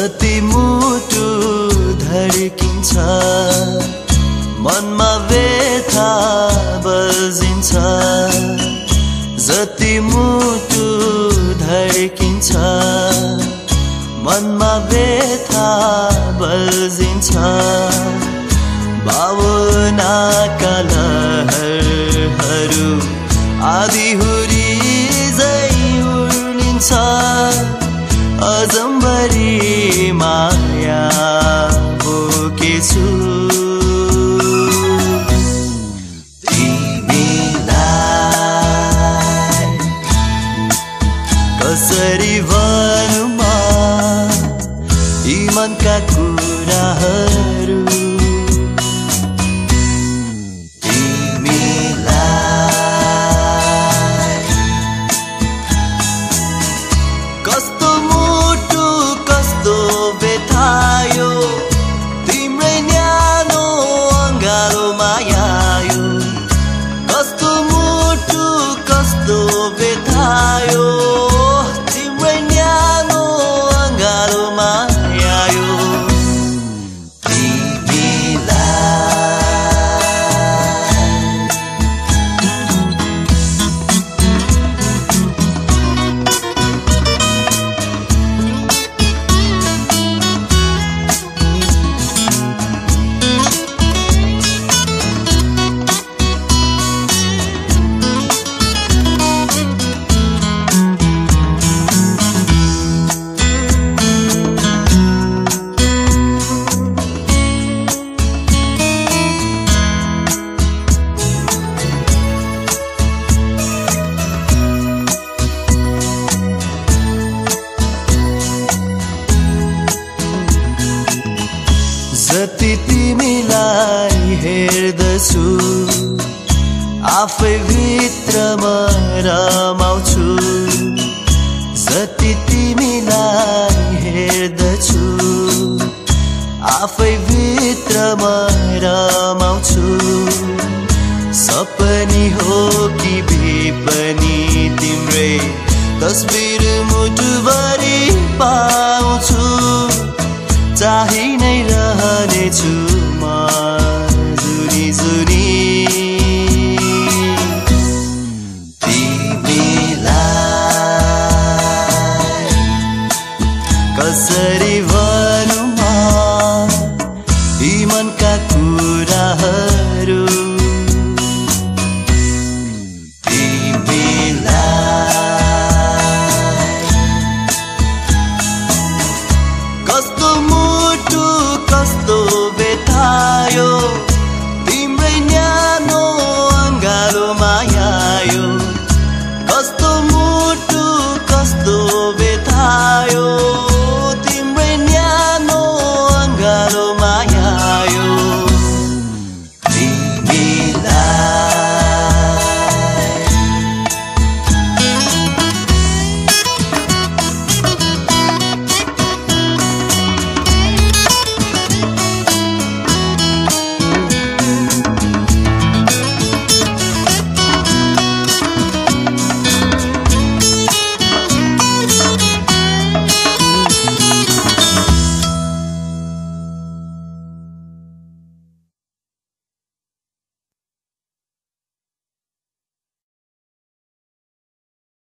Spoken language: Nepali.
जति मुटु धड्किन्छ मनमा व्यथा बल्झिन्छ जति मुटु धड्किन्छ मनमा व्यथा बल्झिन्छ भावनाका लहरहरू आँधीहुरी झै उर्लिन्छ अजम्बरी माया बोकेछु तिमीलाई कसरी भनुमा यी मनका कुराहरू जति तिमीलाई हेर्दछु आफै भित्रमा रमाउँछु जति तिमीलाई हेर्दछु आफै भित्रमा रमाउँछु सपनी हो कि बेपनी तिम्रै तस्बिर मुटुभरि पाउँछु चाहि नै रहनेछु म